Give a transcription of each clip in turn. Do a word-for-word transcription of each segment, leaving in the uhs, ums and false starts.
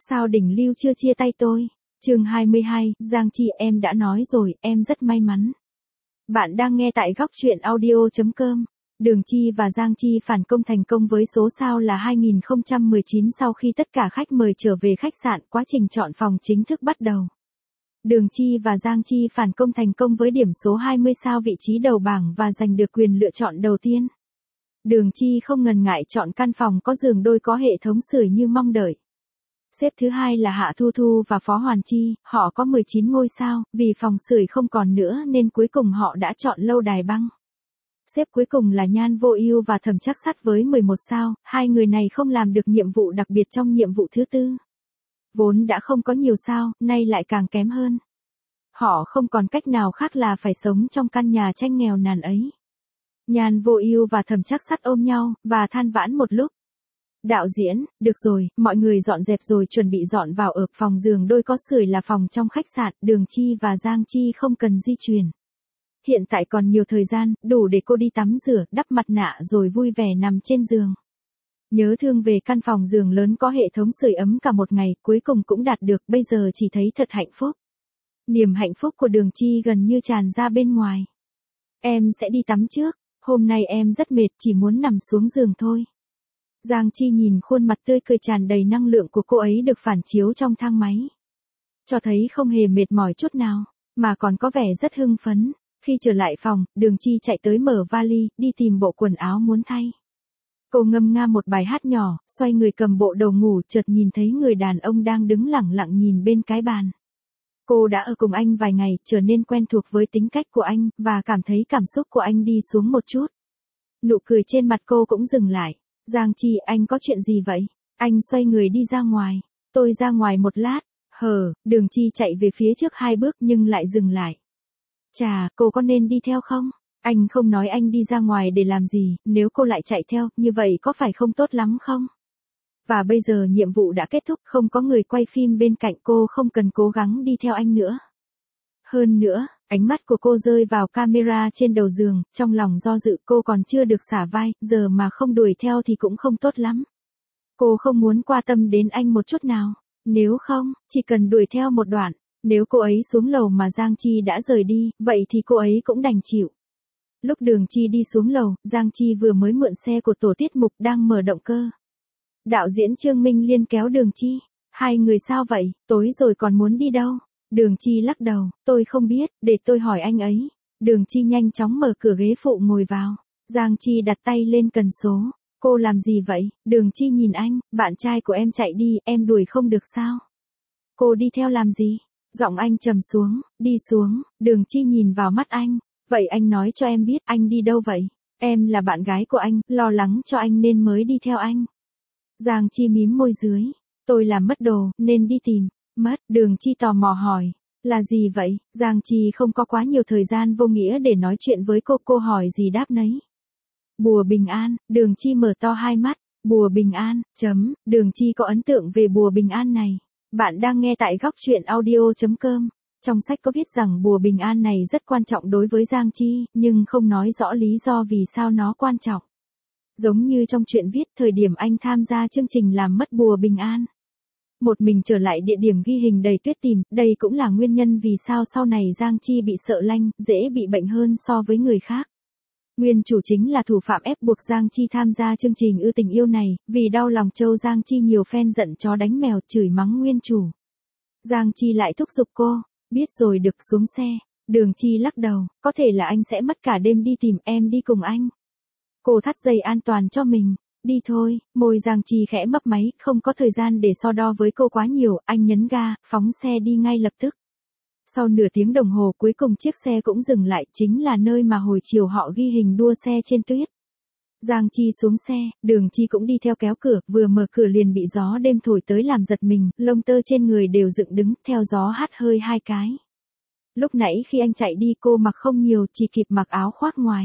Sao đỉnh lưu chưa chia tay tôi? Chương hai mươi hai, Giang Chi em đã nói rồi, em rất may mắn. Bạn đang nghe tại góc truyện audio chấm com. Đường Chi và Giang Chi phản công thành công với số sao là hai nghìn không trăm mười chín sau khi tất cả khách mời trở về khách sạn, quá trình chọn phòng chính thức bắt đầu. Đường Chi và Giang Chi phản công thành công với điểm số hai mươi sao vị trí đầu bảng và giành được quyền lựa chọn đầu tiên. Đường Chi không ngần ngại chọn căn phòng có giường đôi có hệ thống sưởi như mong đợi. Xếp thứ hai là Hạ Thu Thu và Phó Hoàn Chi, họ có mười chín ngôi sao, vì phòng sưởi không còn nữa nên cuối cùng họ đã chọn lâu đài băng. Xếp cuối cùng là Nhan Vô Ưu và Thẩm Trắc Sắt với mười một sao, hai người này không làm được nhiệm vụ đặc biệt trong nhiệm vụ thứ tư. Vốn đã không có nhiều sao, nay lại càng kém hơn. Họ không còn cách nào khác là phải sống trong căn nhà tranh nghèo nàn ấy. Nhan Vô Ưu và Thẩm Trắc Sắt ôm nhau, và than vãn một lúc. Đạo diễn, được rồi, mọi người dọn dẹp rồi chuẩn bị dọn vào ở phòng giường đôi có sưởi là phòng trong khách sạn, Đường Chi và Giang Chi không cần di chuyển. Hiện tại còn nhiều thời gian, đủ để cô đi tắm rửa, đắp mặt nạ rồi vui vẻ nằm trên giường. Nhớ thương về căn phòng giường lớn có hệ thống sưởi ấm cả một ngày, cuối cùng cũng đạt được, bây giờ chỉ thấy thật hạnh phúc. Niềm hạnh phúc của Đường Chi gần như tràn ra bên ngoài. Em sẽ đi tắm trước, hôm nay em rất mệt, chỉ muốn nằm xuống giường thôi. Giang Chi nhìn khuôn mặt tươi cười tràn đầy năng lượng của cô ấy được phản chiếu trong thang máy. Cho thấy không hề mệt mỏi chút nào, mà còn có vẻ rất hưng phấn. Khi trở lại phòng, Đường Chi chạy tới mở vali, đi tìm bộ quần áo muốn thay. Cô ngâm nga một bài hát nhỏ, xoay người cầm bộ đồ ngủ, chợt nhìn thấy người đàn ông đang đứng lẳng lặng nhìn bên cái bàn. Cô đã ở cùng anh vài ngày, trở nên quen thuộc với tính cách của anh, và cảm thấy cảm xúc của anh đi xuống một chút. Nụ cười trên mặt cô cũng dừng lại. Giang Chi, anh có chuyện gì vậy? Anh xoay người đi ra ngoài. Tôi ra ngoài một lát. Hờ, Đường Chi chạy về phía trước hai bước nhưng lại dừng lại. Chà, cô có nên đi theo không? Anh không nói anh đi ra ngoài để làm gì, nếu cô lại chạy theo, như vậy có phải không tốt lắm không? Và bây giờ nhiệm vụ đã kết thúc, không có người quay phim bên cạnh, cô không cần cố gắng đi theo anh nữa. Hơn nữa, ánh mắt của cô rơi vào camera trên đầu giường, trong lòng do dự, cô còn chưa được xả vai, giờ mà không đuổi theo thì cũng không tốt lắm. Cô không muốn quan tâm đến anh một chút nào, nếu không, chỉ cần đuổi theo một đoạn, nếu cô ấy xuống lầu mà Giang Chi đã rời đi, vậy thì cô ấy cũng đành chịu. Lúc Đường Chi đi xuống lầu, Giang Chi vừa mới mượn xe của tổ tiết mục đang mở động cơ. Đạo diễn Trương Minh Liên kéo Đường Chi, hai người sao vậy, tối rồi còn muốn đi đâu? Đường Chi lắc đầu, tôi không biết, để tôi hỏi anh ấy. Đường Chi nhanh chóng mở cửa ghế phụ ngồi vào. Giang Chi đặt tay lên cần số. Cô làm gì vậy? Đường Chi nhìn anh, bạn trai của em chạy đi, em đuổi không được sao? Cô đi theo làm gì? Giọng anh trầm xuống, đi xuống. Đường Chi nhìn vào mắt anh. Vậy anh nói cho em biết anh đi đâu vậy? Em là bạn gái của anh, lo lắng cho anh nên mới đi theo anh. Giang Chi mím môi dưới. Tôi làm mất đồ, nên đi tìm. Mất, Đường Chi tò mò hỏi. Là gì vậy? Giang Chi không có quá nhiều thời gian vô nghĩa để nói chuyện với cô, cô hỏi gì đáp nấy. Bùa bình an, Đường Chi mở to hai mắt. Bùa bình an, chấm, Đường Chi có ấn tượng về bùa bình an này. Bạn đang nghe tại góc truyện audio chấm com. Trong sách có viết rằng bùa bình an này rất quan trọng đối với Giang Chi, nhưng không nói rõ lý do vì sao nó quan trọng. Giống như trong truyện viết, thời điểm anh tham gia chương trình làm mất bùa bình an. Một mình trở lại địa điểm ghi hình đầy tuyết tìm, đây cũng là nguyên nhân vì sao sau này Giang Chi bị sợ lanh, dễ bị bệnh hơn so với người khác. Nguyên chủ chính là thủ phạm ép buộc Giang Chi tham gia chương trình Ư Tình Yêu này, vì đau lòng Châu Giang Chi nhiều fan giận chó đánh mèo, chửi mắng nguyên chủ. Giang Chi lại thúc giục cô, biết rồi được, xuống xe. Đường Chi lắc đầu, có thể là anh sẽ mất cả đêm đi tìm, em đi cùng anh. Cô thắt dây an toàn cho mình. Đi thôi, môi Giang Chi khẽ mấp máy, không có thời gian để so đo với cô quá nhiều, anh nhấn ga, phóng xe đi ngay lập tức. Sau nửa tiếng đồng hồ cuối cùng chiếc xe cũng dừng lại, chính là nơi mà hồi chiều họ ghi hình đua xe trên tuyết. Giang Chi xuống xe, Đường Chi cũng đi theo kéo cửa, vừa mở cửa liền bị gió đêm thổi tới làm giật mình, lông tơ trên người đều dựng đứng, theo gió hắt hơi hai cái. Lúc nãy khi anh chạy đi cô mặc không nhiều, chỉ kịp mặc áo khoác ngoài.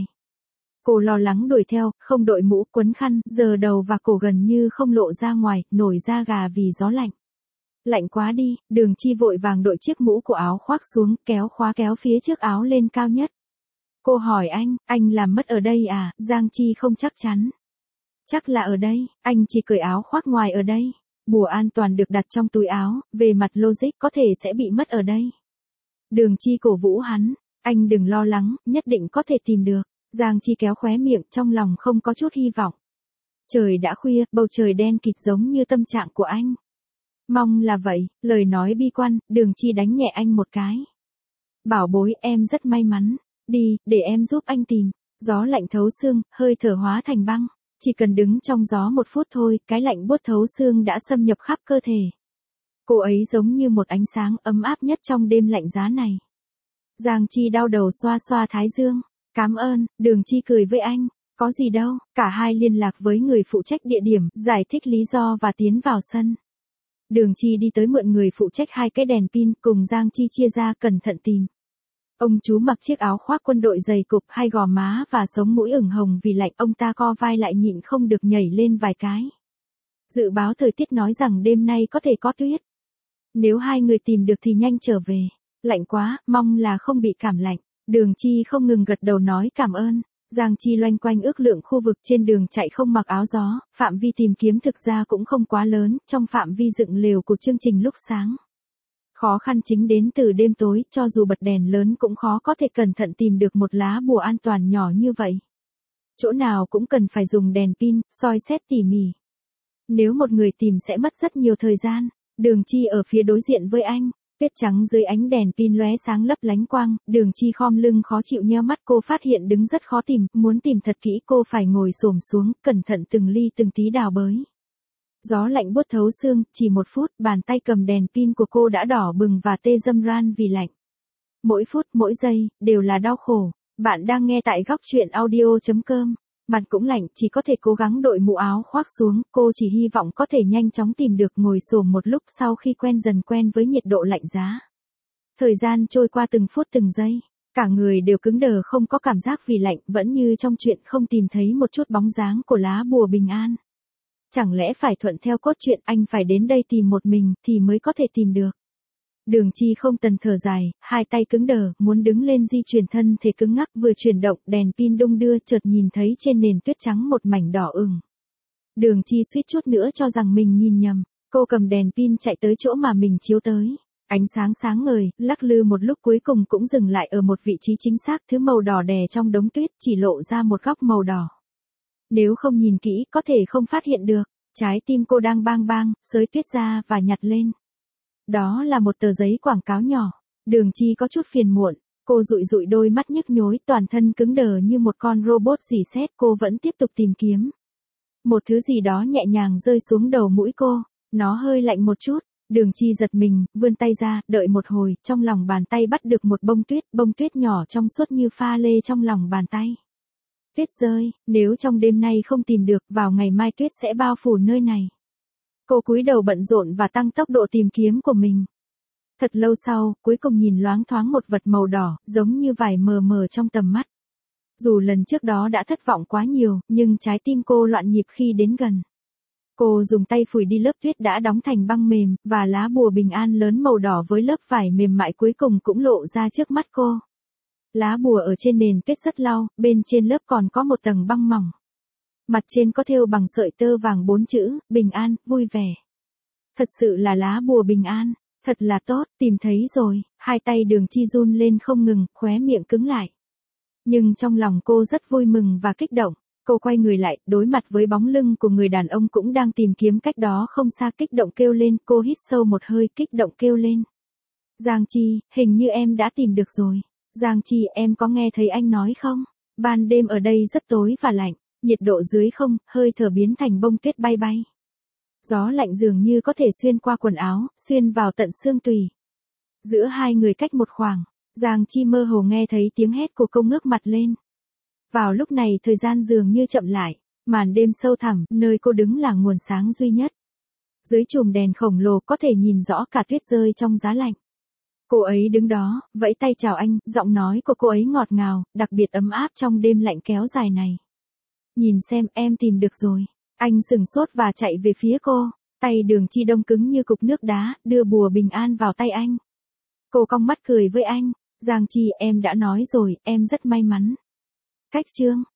Cô lo lắng đuổi theo, không đội mũ, quấn khăn, giờ đầu và cổ gần như không lộ ra ngoài, nổi da gà vì gió lạnh. Lạnh quá đi, Đường Chi vội vàng đội chiếc mũ của áo khoác xuống, kéo khóa kéo phía trước áo lên cao nhất. Cô hỏi anh, anh làm mất ở đây à? Giang Chi không chắc chắn. Chắc là ở đây, anh chỉ cởi áo khoác ngoài ở đây. Bùa an toàn được đặt trong túi áo, về mặt logic có thể sẽ bị mất ở đây. Đường Chi cổ vũ hắn, anh đừng lo lắng, nhất định có thể tìm được. Giang Chi kéo khóe miệng, trong lòng không có chút hy vọng. Trời đã khuya, bầu trời đen kịt giống như tâm trạng của anh. Mong là vậy, lời nói bi quan, Đường Chi đánh nhẹ anh một cái. Bảo bối, em rất may mắn. Đi, để em giúp anh tìm. Gió lạnh thấu xương, hơi thở hóa thành băng. Chỉ cần đứng trong gió một phút thôi, cái lạnh buốt thấu xương đã xâm nhập khắp cơ thể. Cô ấy giống như một ánh sáng ấm áp nhất trong đêm lạnh giá này. Giang Chi đau đầu xoa xoa thái dương. Cảm ơn, Đường Chi cười với anh. Có gì đâu, cả hai liên lạc với người phụ trách địa điểm, giải thích lý do và tiến vào sân. Đường Chi đi tới mượn người phụ trách hai cái đèn pin, cùng Giang Chi chia ra cẩn thận tìm. Ông chú mặc chiếc áo khoác quân đội dày cục, hai gò má và sống mũi ửng hồng vì lạnh, ông ta co vai lại nhịn không được nhảy lên vài cái. Dự báo thời tiết nói rằng đêm nay có thể có tuyết. Nếu hai người tìm được thì nhanh trở về. Lạnh quá, mong là không bị cảm lạnh. Đường Chi không ngừng gật đầu nói cảm ơn. Giang Chi loanh quanh ước lượng khu vực trên đường chạy không mặc áo gió, phạm vi tìm kiếm thực ra cũng không quá lớn, trong phạm vi dựng lều của chương trình lúc sáng. Khó khăn chính đến từ đêm tối, cho dù bật đèn lớn cũng khó có thể cẩn thận tìm được một lá bùa an toàn nhỏ như vậy. Chỗ nào cũng cần phải dùng đèn pin, soi xét tỉ mỉ. Nếu một người tìm sẽ mất rất nhiều thời gian. Đường Chi ở phía đối diện với anh, tuyết trắng dưới ánh đèn pin lóe sáng lấp lánh quang, Đường Chi khom lưng khó chịu nheo mắt, cô phát hiện đứng rất khó tìm, muốn tìm thật kỹ cô phải ngồi xổm xuống, cẩn thận từng ly từng tí đào bới. Gió lạnh buốt thấu xương, chỉ một phút, bàn tay cầm đèn pin của cô đã đỏ bừng và tê râm ran vì lạnh. Mỗi phút, mỗi giây, đều là đau khổ. Bạn đang nghe tại góc truyện audio chấm com. Mặt cũng lạnh, chỉ có thể cố gắng đội mũ áo khoác xuống, cô chỉ hy vọng có thể nhanh chóng tìm được, ngồi xổm một lúc sau khi quen dần quen với nhiệt độ lạnh giá. Thời gian trôi qua từng phút từng giây, cả người đều cứng đờ không có cảm giác vì lạnh, vẫn như trong chuyện không tìm thấy một chút bóng dáng của lá bùa bình an. Chẳng lẽ phải thuận theo cốt truyện anh phải đến đây tìm một mình thì mới có thể tìm được. Đường Chi không tần thở dài, hai tay cứng đờ, muốn đứng lên di chuyển thân thể cứng ngắc, vừa chuyển động, đèn pin đung đưa, chợt nhìn thấy trên nền tuyết trắng một mảnh đỏ ửng. Đường Chi suýt chút nữa cho rằng mình nhìn nhầm, cô cầm đèn pin chạy tới chỗ mà mình chiếu tới. Ánh sáng sáng ngời, lắc lư một lúc cuối cùng cũng dừng lại ở một vị trí chính xác, thứ màu đỏ đè trong đống tuyết, chỉ lộ ra một góc màu đỏ. Nếu không nhìn kỹ, có thể không phát hiện được, trái tim cô đang bang bang, xới tuyết ra và nhặt lên. Đó là một tờ giấy quảng cáo nhỏ. Đường Chi có chút phiền muộn, cô dụi dụi đôi mắt nhức nhối, toàn thân cứng đờ như một con robot rỉ sét, cô vẫn tiếp tục tìm kiếm. Một thứ gì đó nhẹ nhàng rơi xuống đầu mũi cô, nó hơi lạnh một chút. Đường Chi giật mình, vươn tay ra, đợi một hồi, trong lòng bàn tay bắt được một bông tuyết, bông tuyết nhỏ trong suốt như pha lê trong lòng bàn tay. Tuyết rơi, nếu trong đêm nay không tìm được, vào ngày mai tuyết sẽ bao phủ nơi này. Cô cúi đầu bận rộn và tăng tốc độ tìm kiếm của mình. Thật lâu sau, cuối cùng nhìn loáng thoáng một vật màu đỏ, giống như vải mờ mờ trong tầm mắt. Dù lần trước đó đã thất vọng quá nhiều, nhưng trái tim cô loạn nhịp khi đến gần. Cô dùng tay phủi đi lớp tuyết đã đóng thành băng mềm, và lá bùa bình an lớn màu đỏ với lớp vải mềm mại cuối cùng cũng lộ ra trước mắt cô. Lá bùa ở trên nền tuyết rất lau, bên trên lớp còn có một tầng băng mỏng. Mặt trên có thêu bằng sợi tơ vàng bốn chữ, bình an, vui vẻ. Thật sự là lá bùa bình an, thật là tốt, tìm thấy rồi, hai tay Đường Chi run lên không ngừng, khóe miệng cứng lại. Nhưng trong lòng cô rất vui mừng và kích động, cô quay người lại, đối mặt với bóng lưng của người đàn ông cũng đang tìm kiếm cách đó không xa, kích động kêu lên, cô hít sâu một hơi, kích động kêu lên. Giang Chi, hình như em đã tìm được rồi. Giang Chi, em có nghe thấy anh nói không? Ban đêm ở đây rất tối và lạnh, nhiệt độ dưới không, hơi thở biến thành bông tuyết bay bay. Gió lạnh dường như có thể xuyên qua quần áo, xuyên vào tận xương tủy. Giữa hai người cách một khoảng, Giang Chi mơ hồ nghe thấy tiếng hét của cô, ngước mặt lên. Vào lúc này thời gian dường như chậm lại, màn đêm sâu thẳm, nơi cô đứng là nguồn sáng duy nhất. Dưới chùm đèn khổng lồ có thể nhìn rõ cả tuyết rơi trong giá lạnh. Cô ấy đứng đó, vẫy tay chào anh, giọng nói của cô ấy ngọt ngào, đặc biệt ấm áp trong đêm lạnh kéo dài này. Nhìn xem, em tìm được rồi. Anh sừng sốt và chạy về phía cô, tay Đường Chi đông cứng như cục nước đá, đưa bùa bình an vào tay anh. Cô cong mắt cười với anh, Giang Chi, em đã nói rồi, em rất may mắn. Cách chương